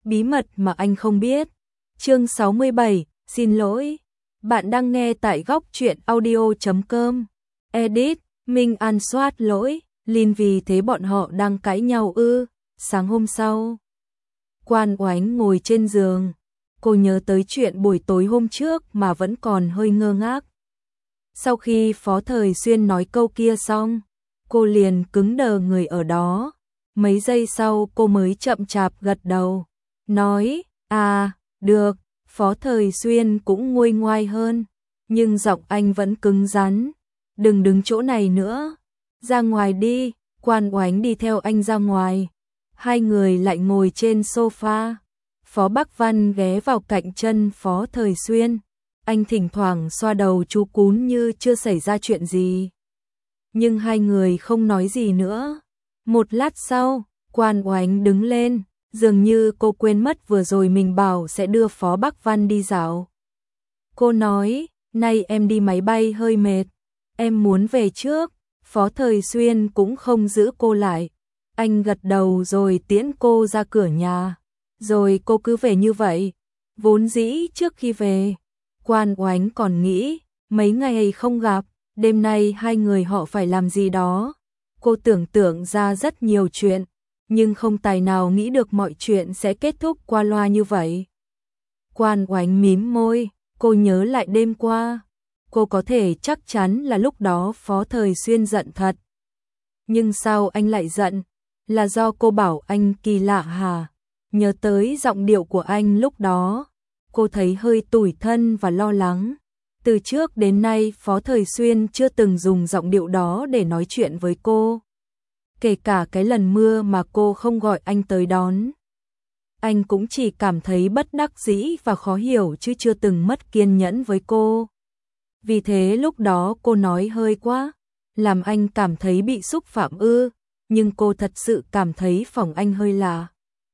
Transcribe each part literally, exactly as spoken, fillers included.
bí mật mà anh không biết. Chương sáu mươi bảy, xin lỗi. Bạn đang nghe tại góc truyện audio chấm com. Edit, Minh An soát lỗi, Lin vì thế bọn họ đang cãi nhau ư. Sáng hôm sau, Quan Oánh ngồi trên giường. Cô nhớ tới chuyện buổi tối hôm trước mà vẫn còn hơi ngơ ngác. Sau khi Phó Thời Xuyên nói câu kia xong, cô liền cứng đờ người ở đó. Mấy giây sau cô mới chậm chạp gật đầu, nói, à, được. Phó Thời Xuyên cũng nguôi ngoai hơn, nhưng giọng anh vẫn cứng rắn. Đừng đứng chỗ này nữa, ra ngoài đi. Quan Oánh đi theo anh ra ngoài. Hai người lại ngồi trên sofa. Phó Bắc Văn ghé vào cạnh chân Phó Thời Xuyên. Anh thỉnh thoảng xoa đầu chú cún như chưa xảy ra chuyện gì. Nhưng hai người không nói gì nữa. Một lát sau, Quan Oánh đứng lên, dường như cô quên mất vừa rồi mình bảo sẽ đưa Phó Bắc Văn đi dạo. Cô nói, nay em đi máy bay hơi mệt, em muốn về trước. Phó Thời Xuyên cũng không giữ cô lại. Anh gật đầu rồi tiễn cô ra cửa nhà. Rồi cô cứ về như vậy. Vốn dĩ trước khi về, Quan Oánh còn nghĩ, mấy ngày không gặp, đêm nay hai người họ phải làm gì đó. Cô tưởng tượng ra rất nhiều chuyện, nhưng không tài nào nghĩ được mọi chuyện sẽ kết thúc qua loa như vậy. Quan Oánh mím môi, cô nhớ lại đêm qua. Cô có thể chắc chắn là lúc đó Phó Thời Xuyên giận thật. Nhưng sao anh lại giận? Là do cô bảo anh kỳ lạ hả? Nhớ tới giọng điệu của anh lúc đó, cô thấy hơi tủi thân và lo lắng. Từ trước đến nay Phó Thời Xuyên chưa từng dùng giọng điệu đó để nói chuyện với cô. Kể cả cái lần mưa mà cô không gọi anh tới đón. Anh cũng chỉ cảm thấy bất đắc dĩ và khó hiểu chứ chưa từng mất kiên nhẫn với cô. Vì thế lúc đó cô nói hơi quá, làm anh cảm thấy bị xúc phạm ư, nhưng cô thật sự cảm thấy phòng anh hơi lạ.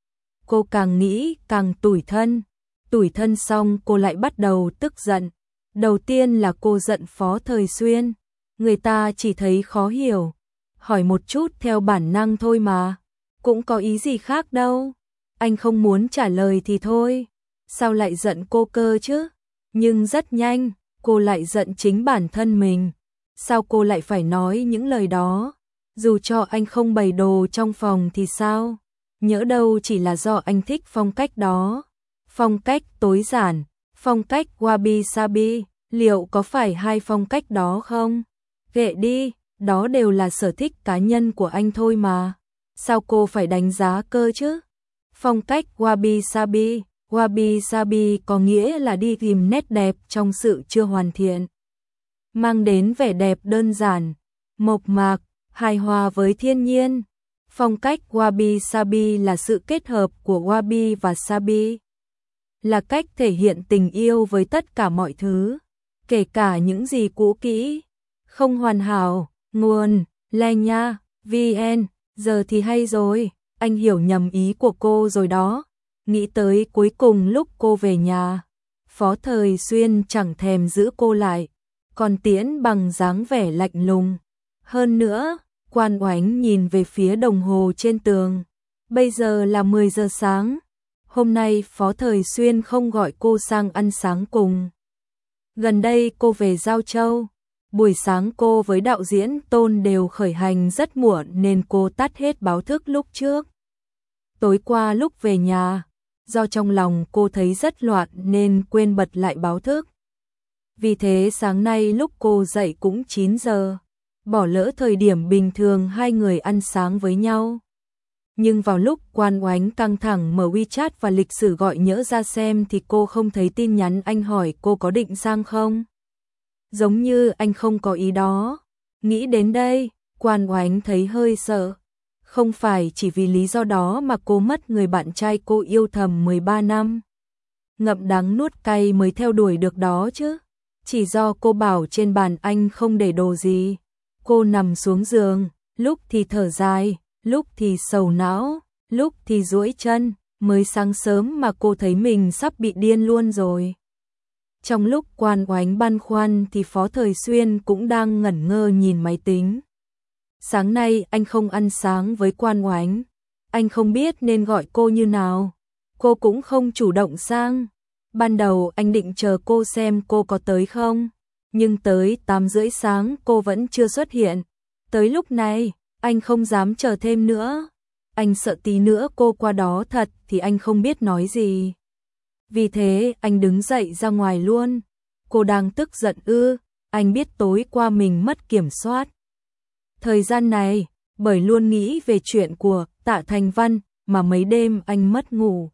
Cô càng nghĩ càng tủi thân, tủi thân xong cô lại bắt đầu tức giận. Đầu tiên là cô giận Phó Thời Xuyên, người ta chỉ thấy khó hiểu, hỏi một chút theo bản năng thôi mà, cũng có ý gì khác đâu. Anh không muốn trả lời thì thôi, sao lại giận cô cơ chứ? Nhưng rất nhanh, cô lại giận chính bản thân mình. Sao cô lại phải nói những lời đó? Dù cho anh không bày đồ trong phòng thì sao? Nhỡ đâu chỉ là do anh thích phong cách đó. Phong cách tối giản, phong cách wabi sabi, liệu có phải hai phong cách đó không? Kệ đi, đó đều là sở thích cá nhân của anh thôi mà. Sao cô phải đánh giá cơ chứ? Phong cách wabi sabi, wabi sabi có nghĩa là đi tìm nét đẹp trong sự chưa hoàn thiện. Mang đến vẻ đẹp đơn giản, mộc mạc, hài hòa với thiên nhiên. Phong cách wabi sabi là sự kết hợp của wabi và sabi. Là cách thể hiện tình yêu với tất cả mọi thứ, kể cả những gì cũ kỹ, không hoàn hảo. Nguồn, Lenya, vê en, giờ thì hay rồi, anh hiểu nhầm ý của cô rồi đó. Nghĩ tới cuối cùng lúc cô về nhà, Phó Thời Xuyên chẳng thèm giữ cô lại, còn tiễn bằng dáng vẻ lạnh lùng. Hơn nữa, Quan Oánh nhìn về phía đồng hồ trên tường. Bây giờ là mười giờ sáng. Hôm nay Phó Thời Xuyên không gọi cô sang ăn sáng cùng. Gần đây cô về Giao Châu. Buổi sáng cô với đạo diễn Tôn đều khởi hành rất muộn nên cô tắt hết báo thức lúc trước. Tối qua lúc về nhà, do trong lòng cô thấy rất loạn nên quên bật lại báo thức. Vì thế sáng nay lúc cô dậy cũng chín giờ, bỏ lỡ thời điểm bình thường hai người ăn sáng với nhau. Nhưng vào lúc Quan Oánh căng thẳng mở WeChat và lịch sử gọi nhỡ ra xem thì cô không thấy tin nhắn anh hỏi cô có định sang không. Giống như anh không có ý đó. Nghĩ đến đây, Quan Oánh thấy hơi sợ. Không phải chỉ vì lý do đó mà cô mất người bạn trai cô yêu thầm mười ba năm. Ngậm đắng nuốt cay mới theo đuổi được đó chứ. Chỉ do cô bảo trên bàn anh không để đồ gì. Cô nằm xuống giường, lúc thì thở dài, lúc thì sầu não, lúc thì duỗi chân. Mới sáng sớm mà cô thấy mình sắp bị điên luôn rồi. Trong lúc Quan Oánh băn khoăn thì Phó Thời Xuyên cũng đang ngẩn ngơ nhìn máy tính. Sáng nay anh không ăn sáng với Quan Oánh. Anh không biết nên gọi cô như nào. cô cũng không chủ động sang. Ban đầu anh định chờ cô xem cô có tới không, nhưng tới tám rưỡi sáng cô vẫn chưa xuất hiện. Tới lúc này, anh không dám chờ thêm nữa. Anh sợ tí nữa cô qua đó thật thì anh không biết nói gì. Vì thế anh đứng dậy ra ngoài luôn. Cô đang tức giận ư? Anh biết tối qua mình mất kiểm soát thời gian này, bởi luôn nghĩ về chuyện của Tạ Thành Văn mà mấy đêm anh mất ngủ.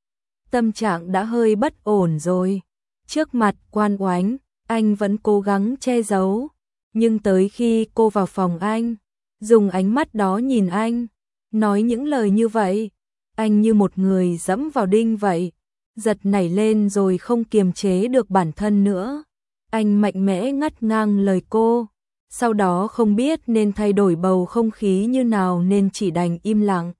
Tâm trạng đã hơi bất ổn rồi. Trước mặt Quan Oánh, anh vẫn cố gắng che giấu, nhưng tới khi cô vào phòng anh, dùng ánh mắt đó nhìn anh, nói những lời như vậy, anh như một người dẫm vào đinh vậy, giật nảy lên rồi không kiềm chế được bản thân nữa. Anh mạnh mẽ ngắt ngang lời cô, sau đó không biết nên thay đổi bầu không khí như nào nên chỉ đành im lặng.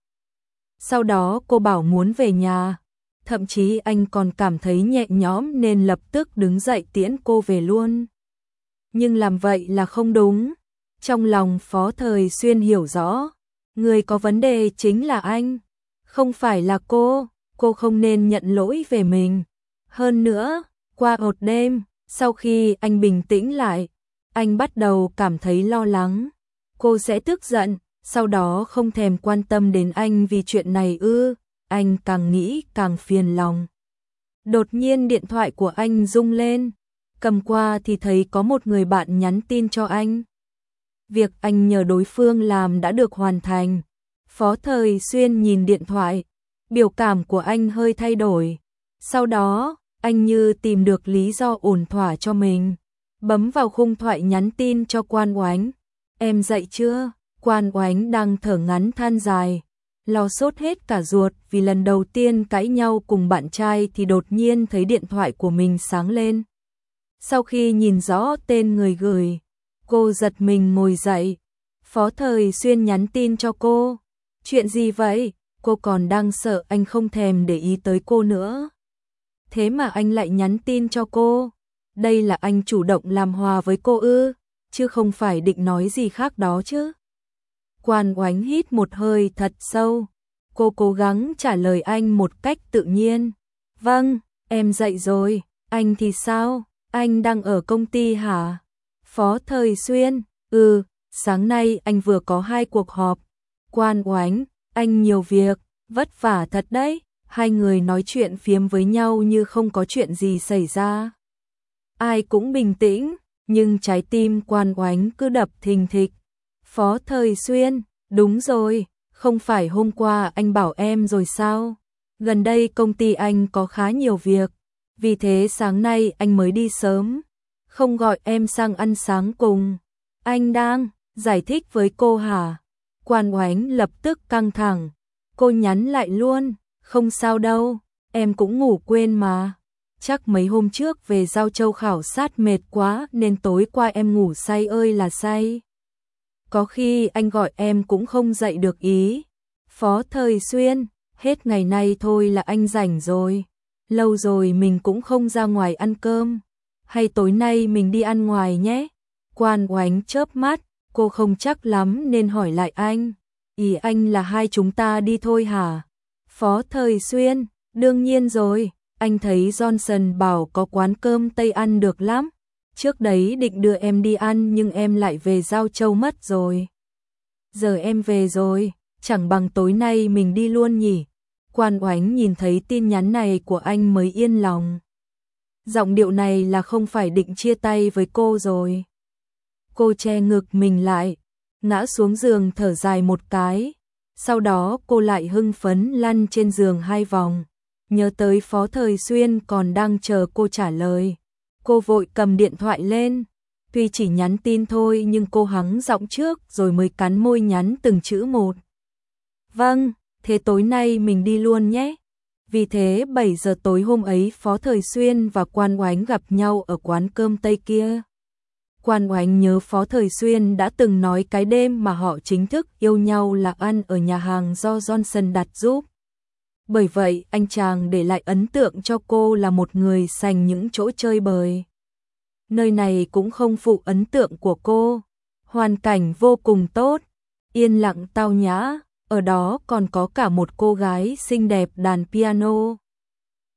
Sau đó cô bảo muốn về nhà, thậm chí anh còn cảm thấy nhẹ nhõm nên lập tức đứng dậy tiễn cô về luôn. Nhưng làm vậy là không đúng. Trong lòng Phó Thời Xuyên hiểu rõ, người có vấn đề chính là anh, không phải là cô, cô không nên nhận lỗi về mình. Hơn nữa, qua một đêm, sau khi anh bình tĩnh lại, anh bắt đầu cảm thấy lo lắng. Cô sẽ tức giận, sau đó không thèm quan tâm đến anh vì chuyện này ư? Anh càng nghĩ càng phiền lòng. Đột nhiên điện thoại của anh rung lên, cầm qua thì thấy có một người bạn nhắn tin cho anh. Việc anh nhờ đối phương làm đã được hoàn thành. Phó Thời Xuyên nhìn điện thoại, biểu cảm của anh hơi thay đổi. Sau đó, anh như tìm được lý do ổn thỏa cho mình, bấm vào khung thoại nhắn tin cho Quan Oánh. Em dậy chưa? Quan Oánh đang thở ngắn than dài, lo sốt hết cả ruột vì lần đầu tiên cãi nhau cùng bạn trai thì đột nhiên thấy điện thoại của mình sáng lên. Sau khi nhìn rõ tên người gửi, cô giật mình ngồi dậy. Phó Thời Xuyên nhắn tin cho cô. Chuyện gì vậy? Cô còn đang sợ anh không thèm để ý tới cô nữa. Thế mà anh lại nhắn tin cho cô. Đây là anh chủ động làm hòa với cô ư, chứ không phải định nói gì khác đó chứ. Quan Oánh hít một hơi thật sâu. Cô cố gắng trả lời anh một cách tự nhiên. Vâng, em dậy rồi. Anh thì sao? Anh đang ở công ty hả? Phó Thời Xuyên, ừ, sáng nay anh vừa có hai cuộc họp. Quan Oánh, anh nhiều việc, vất vả thật đấy. Hai người nói chuyện phiếm với nhau như không có chuyện gì xảy ra. Ai cũng bình tĩnh, nhưng trái tim Quan Oánh cứ đập thình thịch. Phó Thời Xuyên, đúng rồi, không phải hôm qua anh bảo em rồi sao? Gần đây công ty anh có khá nhiều việc, vì thế sáng nay anh mới đi sớm, không gọi em sang ăn sáng cùng. Anh đang giải thích với cô hả? Quan Oánh lập tức căng thẳng, cô nhắn lại luôn, không sao đâu, em cũng ngủ quên mà. Chắc mấy hôm trước về Giao Châu khảo sát mệt quá nên tối qua em ngủ say ơi là say. Có khi anh gọi em cũng không dậy được ý. Phó Thời Xuyên, hết ngày nay thôi là anh rảnh rồi. Lâu rồi mình cũng không ra ngoài ăn cơm. Hay tối nay mình đi ăn ngoài nhé? Quan Oánh chớp mắt, cô không chắc lắm nên hỏi lại anh. Ý anh là hai chúng ta đi thôi hả? Phó Thời Xuyên, đương nhiên rồi. Anh thấy Johnson bảo có quán cơm Tây ăn được lắm. Trước đấy định đưa em đi ăn nhưng em lại về Giao Châu mất rồi. Giờ em về rồi, chẳng bằng tối nay mình đi luôn nhỉ? Quan Oánh nhìn thấy tin nhắn này của anh mới yên lòng. Giọng điệu này là không phải định chia tay với cô rồi. Cô che ngực mình lại, ngã xuống giường thở dài một cái. Sau đó cô lại hưng phấn lăn trên giường hai vòng. Nhớ tới Phó Thời Xuyên còn đang chờ cô trả lời. Cô vội cầm điện thoại lên. Tuy chỉ nhắn tin thôi nhưng cô hắng giọng trước rồi mới cắn môi nhắn từng chữ một. Vâng, thế tối nay mình đi luôn nhé. Vì thế bảy giờ tối hôm ấy Phó Thời Xuyên và Quan Oánh gặp nhau ở quán cơm Tây kia. Quan Oánh nhớ Phó Thời Xuyên đã từng nói cái đêm mà họ chính thức yêu nhau là ăn ở nhà hàng do Johnson đặt giúp. Bởi vậy anh chàng để lại ấn tượng cho cô là một người sành những chỗ chơi bời. Nơi này cũng không phụ ấn tượng của cô. Hoàn cảnh vô cùng tốt, yên lặng tao nhã, ở đó còn có cả một cô gái xinh đẹp đàn piano.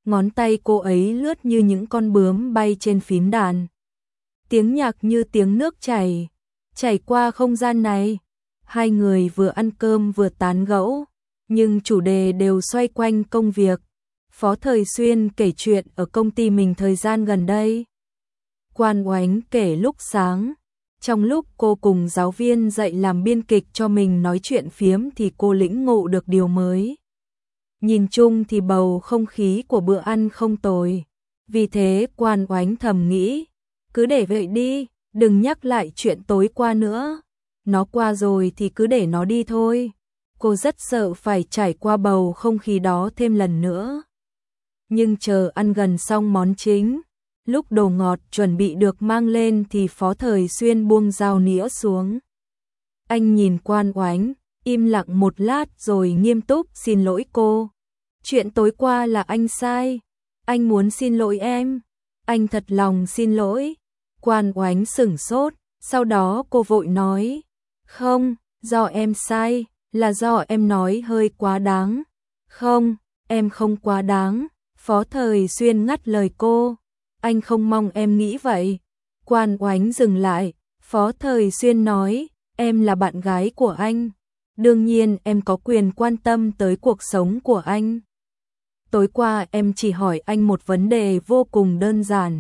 ngón tay cô ấy lướt như những con bướm bay trên phím đàn. Tiếng nhạc như tiếng nước chảy, chảy qua không gian này. Hai người vừa ăn cơm vừa tán gẫu, nhưng chủ đề đều xoay quanh công việc. Phó Thời Xuyên kể chuyện ở công ty mình thời gian gần đây. Quan Oánh kể lúc sáng, trong lúc cô cùng giáo viên dạy làm biên kịch cho mình nói chuyện phiếm thì cô lĩnh ngộ được điều mới. Nhìn chung thì bầu không khí của bữa ăn không tồi. Vì thế Quan Oánh thầm nghĩ, cứ để vậy đi, đừng nhắc lại chuyện tối qua nữa. Nó qua rồi thì cứ để nó đi thôi. Cô rất sợ phải trải qua bầu không khí đó thêm lần nữa. Nhưng chờ ăn gần xong món chính, lúc đồ ngọt chuẩn bị được mang lên thì Phó Thời Xuyên buông dao nĩa xuống. Anh nhìn Quan Oánh, im lặng một lát rồi nghiêm túc xin lỗi cô. Chuyện tối qua là anh sai, anh muốn xin lỗi em, anh thật lòng xin lỗi. Quan Oánh sửng sốt, sau đó cô vội nói, không, do em sai, là do em nói hơi quá đáng. Không, em không quá đáng. Phó Thời Xuyên ngắt lời cô, anh không mong em nghĩ vậy. Quan Oánh dừng lại, Phó Thời Xuyên nói, em là bạn gái của anh, đương nhiên em có quyền quan tâm tới cuộc sống của anh. Tối qua em chỉ hỏi anh một vấn đề vô cùng đơn giản.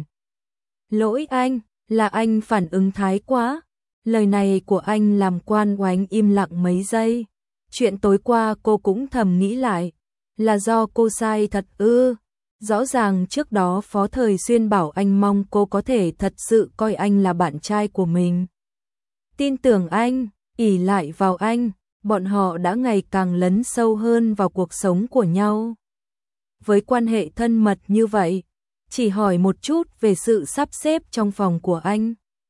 Lỗi anh, là anh phản ứng thái quá. Lời này của anh làm Quan Oánh im lặng mấy giây. Chuyện tối qua cô cũng thầm nghĩ lại, là do cô sai thật ư? Rõ ràng trước đó Phó Thời Xuyên bảo anh mong cô có thể thật sự coi anh là bạn trai của mình. Tin tưởng anh, ỷ lại vào anh, bọn họ đã ngày càng lấn sâu hơn vào cuộc sống của nhau. Với quan hệ thân mật như vậy, chỉ hỏi một chút về sự sắp xếp trong phòng của anh.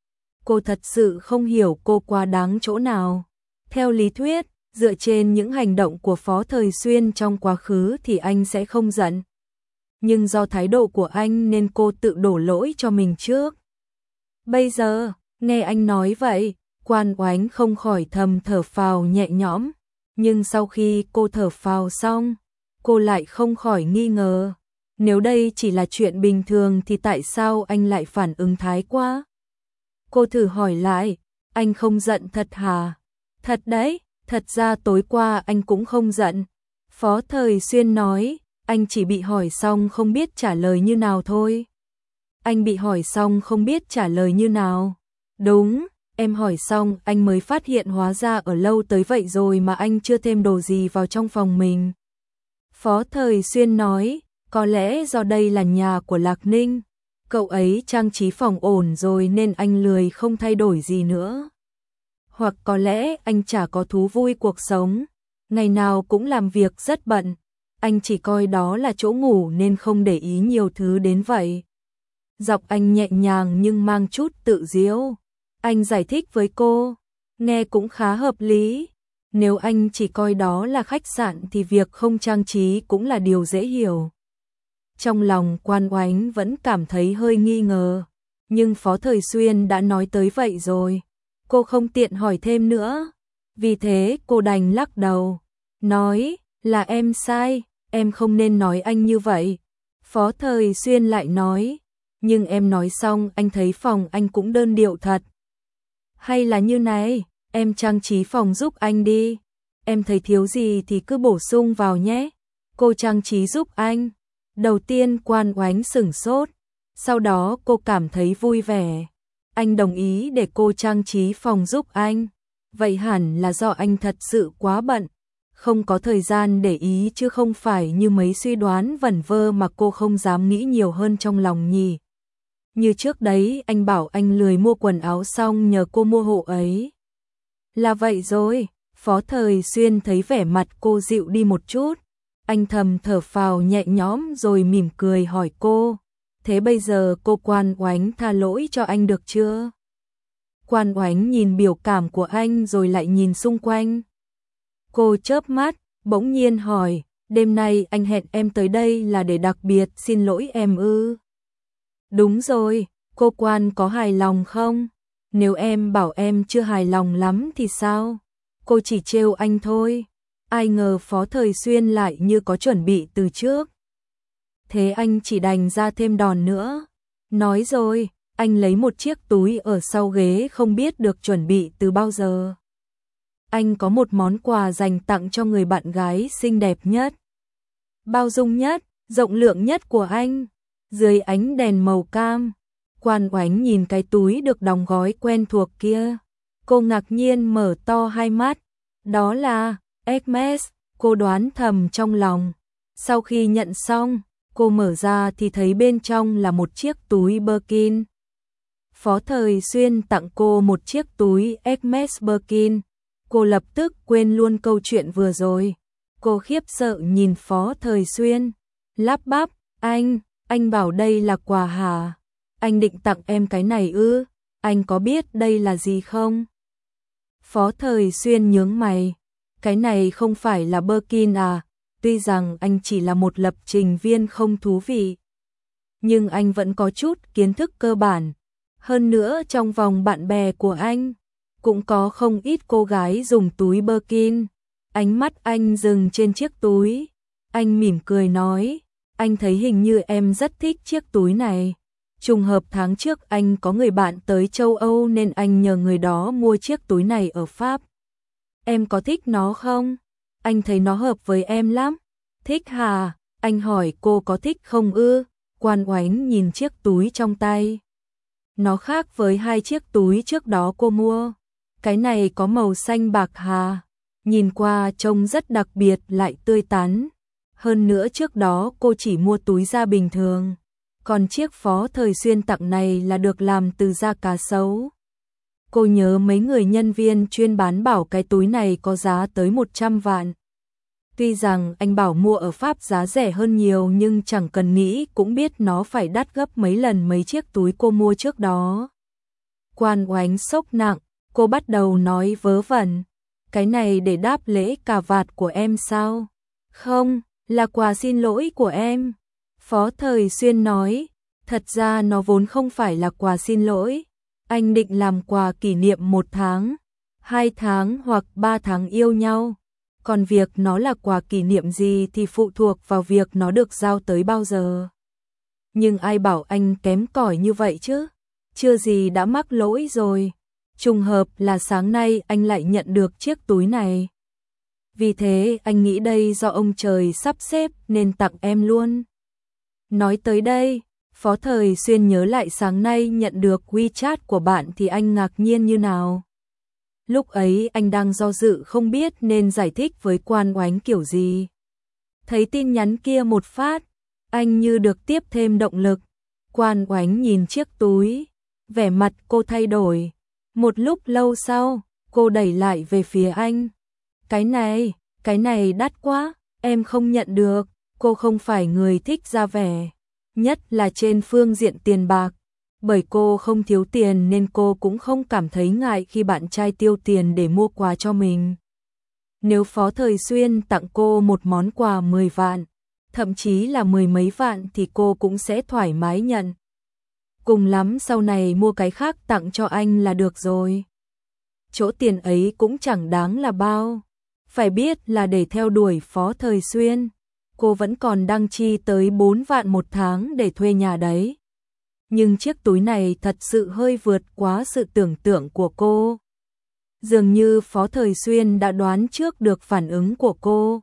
Cô thật sự không hiểu cô quá đáng chỗ nào. Theo lý thuyết, dựa trên những hành động của Phó Thời Xuyên trong quá khứ thì anh sẽ không giận. Nhưng do thái độ của anh nên cô tự đổ lỗi cho mình trước. Bây giờ, nghe anh nói vậy, Quan Oánh không khỏi thầm thở phào nhẹ nhõm. Nhưng sau khi cô thở phào xong, cô lại không khỏi nghi ngờ. Nếu đây chỉ là chuyện bình thường thì tại sao anh lại phản ứng thái quá? Cô thử hỏi lại, anh không giận thật hả? Thật đấy, thật ra tối qua anh cũng không giận. Phó Thời Xuyên nói, anh chỉ bị hỏi xong không biết trả lời như nào thôi. Anh bị hỏi xong không biết trả lời như nào? Đúng, em hỏi xong anh mới phát hiện hóa ra ở lâu tới vậy rồi mà anh chưa thêm đồ gì vào trong phòng mình. Phó Thời Xuyên nói, có lẽ do đây là nhà của Lạc Ninh, cậu ấy trang trí phòng ổn rồi nên anh lười không thay đổi gì nữa. Hoặc có lẽ anh chả có thú vui cuộc sống, ngày nào cũng làm việc rất bận, anh chỉ coi đó là chỗ ngủ nên không để ý nhiều thứ đến vậy. Giọng anh nhẹ nhàng nhưng mang chút tự diễu. Anh giải thích với cô, nghe cũng khá hợp lý. Nếu anh chỉ coi đó là khách sạn thì việc không trang trí cũng là điều dễ hiểu. Trong lòng Quan Oánh vẫn cảm thấy hơi nghi ngờ, nhưng Phó Thời Xuyên đã nói tới vậy rồi, cô không tiện hỏi thêm nữa. Vì thế cô đành lắc đầu, nói là em sai, em không nên nói anh như vậy. Phó Thời Xuyên lại nói, nhưng em nói xong anh thấy phòng anh cũng đơn điệu thật. Hay là như này, em trang trí phòng giúp anh đi, em thấy thiếu gì thì cứ bổ sung vào nhé. Cô trang trí giúp anh. Đầu tiên Quan Oánh sửng sốt, sau đó cô cảm thấy vui vẻ. Anh đồng ý để cô trang trí phòng giúp anh. Vậy hẳn là do anh thật sự quá bận, không có thời gian để ý chứ không phải như mấy suy đoán vẩn vơ mà cô không dám nghĩ nhiều hơn trong lòng nhỉ. Như trước đấy anh bảo anh lười mua quần áo xong nhờ cô mua hộ ấy. Là vậy rồi, Phó Thời Xuyên thấy vẻ mặt cô dịu đi một chút. Anh thầm thở phào nhẹ nhõm rồi mỉm cười hỏi cô, thế bây giờ cô Quan Oánh tha lỗi cho anh được chưa? Quan Oánh nhìn biểu cảm của anh rồi lại nhìn xung quanh. Cô chớp mắt, bỗng nhiên hỏi, đêm nay anh hẹn em tới đây là để đặc biệt xin lỗi em ư? Đúng rồi, cô Quan có hài lòng không? Nếu em bảo em chưa hài lòng lắm thì sao? Cô chỉ trêu anh thôi. Ai ngờ Phó Thời Xuyên lại như có chuẩn bị từ trước. thế anh chỉ đành ra thêm đòn nữa. Nói rồi, anh lấy một chiếc túi ở sau ghế không biết được chuẩn bị từ bao giờ. Anh có một món quà dành tặng cho người bạn gái xinh đẹp nhất, bao dung nhất, rộng lượng nhất của anh. Dưới ánh đèn màu cam, Quan Oánh nhìn cái túi được đóng gói quen thuộc kia. Cô ngạc nhiên mở to hai mắt. Đó là Hermes, cô đoán thầm trong lòng. Sau khi nhận xong, cô mở ra thì thấy bên trong là một chiếc túi Birkin. Phó Thời Xuyên tặng cô một chiếc túi Hermes Birkin. Cô lập tức quên luôn câu chuyện vừa rồi. Cô khiếp sợ nhìn Phó Thời Xuyên, lắp bắp, anh, anh bảo đây là quà hả? Anh định tặng em cái này ư? Anh có biết đây là gì không? Phó Thời Xuyên nhướng mày, cái này không phải là Birkin à? Tuy rằng anh chỉ là một lập trình viên không thú vị, nhưng anh vẫn có chút kiến thức cơ bản. Hơn nữa trong vòng bạn bè của anh, cũng có không ít cô gái dùng túi Birkin. Ánh mắt anh dừng trên chiếc túi. Anh mỉm cười nói, anh thấy hình như em rất thích chiếc túi này. Trùng hợp tháng trước anh có người bạn tới châu Âu nên anh nhờ người đó mua chiếc túi này ở Pháp. Em có thích nó không? Anh thấy nó hợp với em lắm. Thích hả? Anh hỏi cô có thích không ư? Quan Oánh nhìn chiếc túi trong tay. Nó khác với hai chiếc túi trước đó cô mua. Cái này có màu xanh bạc hà. Nhìn qua trông rất đặc biệt lại tươi tắn. Hơn nữa trước đó cô chỉ mua túi da bình thường. Còn chiếc Phó Thời Xuyên tặng này là được làm từ da cá sấu. Cô nhớ mấy người nhân viên chuyên bán bảo cái túi này có giá tới một trăm vạn. Tuy rằng anh bảo mua ở Pháp giá rẻ hơn nhiều nhưng chẳng cần nghĩ cũng biết nó phải đắt gấp mấy lần mấy chiếc túi cô mua trước đó. Quan Oánh sốc nặng, cô bắt đầu nói vớ vẩn. Cái này để đáp lễ cà vạt của em sao? Không, là quà xin lỗi của em. Phó Thời Xuyên nói, thật ra nó vốn không phải là quà xin lỗi. Anh định làm quà kỷ niệm một tháng, hai tháng hoặc ba tháng yêu nhau. Còn việc nó là quà kỷ niệm gì thì phụ thuộc vào việc nó được giao tới bao giờ. Nhưng ai bảo anh kém cỏi như vậy chứ? Chưa gì đã mắc lỗi rồi. Trùng hợp là sáng nay anh lại nhận được chiếc túi này. Vì thế anh nghĩ đây do ông trời sắp xếp nên tặng em luôn. Nói tới đây, Phó Thời Xuyên nhớ lại sáng nay nhận được WeChat của bạn thì anh ngạc nhiên như nào. Lúc ấy anh đang do dự không biết nên giải thích với Quan Oánh kiểu gì. Thấy tin nhắn kia một phát, anh như được tiếp thêm động lực. Quan Oánh nhìn chiếc túi, vẻ mặt cô thay đổi. Một lúc lâu sau, cô đẩy lại về phía anh. Cái này, cái này đắt quá, em không nhận được. Cô không phải người thích ra vẻ, nhất là trên phương diện tiền bạc. Bởi cô không thiếu tiền nên cô cũng không cảm thấy ngại khi bạn trai tiêu tiền để mua quà cho mình. Nếu Phó Thời Xuyên tặng cô một món quà mười vạn, thậm chí là mười mấy vạn thì cô cũng sẽ thoải mái nhận. Cùng lắm sau này mua cái khác tặng cho anh là được rồi. Chỗ tiền ấy cũng chẳng đáng là bao. Phải biết là để theo đuổi Phó Thời Xuyên, cô vẫn còn đăng chi tới bốn vạn một tháng để thuê nhà đấy. Nhưng chiếc túi này thật sự hơi vượt quá sự tưởng tượng của cô. Dường như Phó Thời Xuyên đã đoán trước được phản ứng của cô.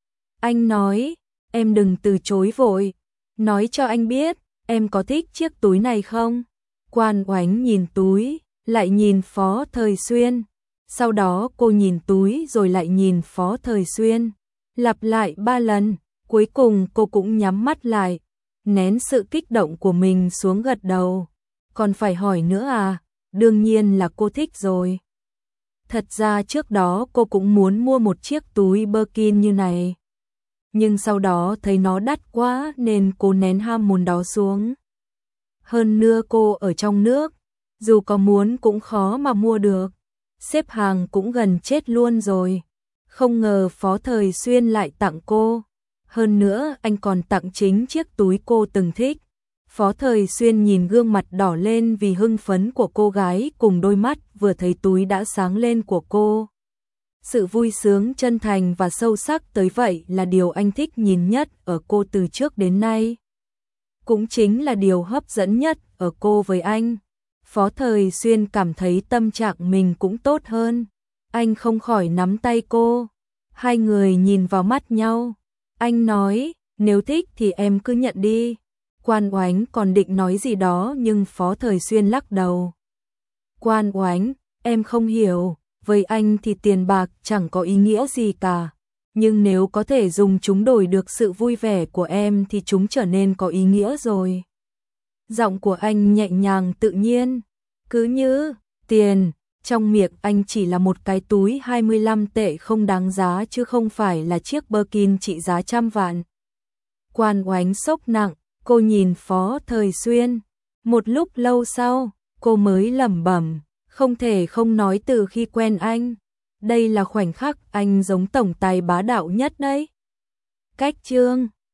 Anh nói, em đừng từ chối vội. Nói cho anh biết, em có thích chiếc túi này không? Quan Oánh nhìn túi, lại nhìn Phó Thời Xuyên. Sau đó cô nhìn túi rồi lại nhìn Phó Thời Xuyên. Lặp lại ba lần, cuối cùng cô cũng nhắm mắt lại. Nén sự kích động của mình xuống gật đầu. Còn phải hỏi nữa à? Đương nhiên là cô thích rồi. Thật ra trước đó cô cũng muốn mua một chiếc túi Birkin như này. Nhưng sau đó thấy nó đắt quá nên cô nén ham muốn đó xuống. Hơn nữa cô ở trong nước, dù có muốn cũng khó mà mua được. Xếp hàng cũng gần chết luôn rồi. Không ngờ Phó Thời Xuyên lại tặng cô. Hơn nữa anh còn tặng chính chiếc túi cô từng thích. Phó Thời Xuyên nhìn gương mặt đỏ lên vì hưng phấn của cô gái cùng đôi mắt vừa thấy túi đã sáng lên của cô. Sự vui sướng chân thành và sâu sắc tới vậy là điều anh thích nhìn nhất ở cô từ trước đến nay. cũng chính là điều hấp dẫn nhất ở cô với anh. Phó Thời Xuyên cảm thấy tâm trạng mình cũng tốt hơn. Anh không khỏi nắm tay cô. Hai người nhìn vào mắt nhau. Anh nói, nếu thích thì em cứ nhận đi. Quan Oánh còn định nói gì đó nhưng Phó Thời Xuyên lắc đầu. Quan Oánh, em không hiểu, với anh thì tiền bạc chẳng có ý nghĩa gì cả. Nhưng nếu có thể dùng chúng đổi được sự vui vẻ của em thì chúng trở nên có ý nghĩa rồi. Giọng của anh nhẹ nhàng tự nhiên, cứ như tiền, trong miệng anh chỉ là một cái túi hai mươi lăm tệ không đáng giá chứ không phải là chiếc Birkin trị giá trăm vạn. Quan Oánh sốc nặng, cô nhìn Phó Thời Xuyên. Một lúc lâu sau, cô mới lẩm bẩm, không thể không nói từ khi quen anh. Đây là khoảnh khắc anh giống tổng tài bá đạo nhất đấy. Cách chương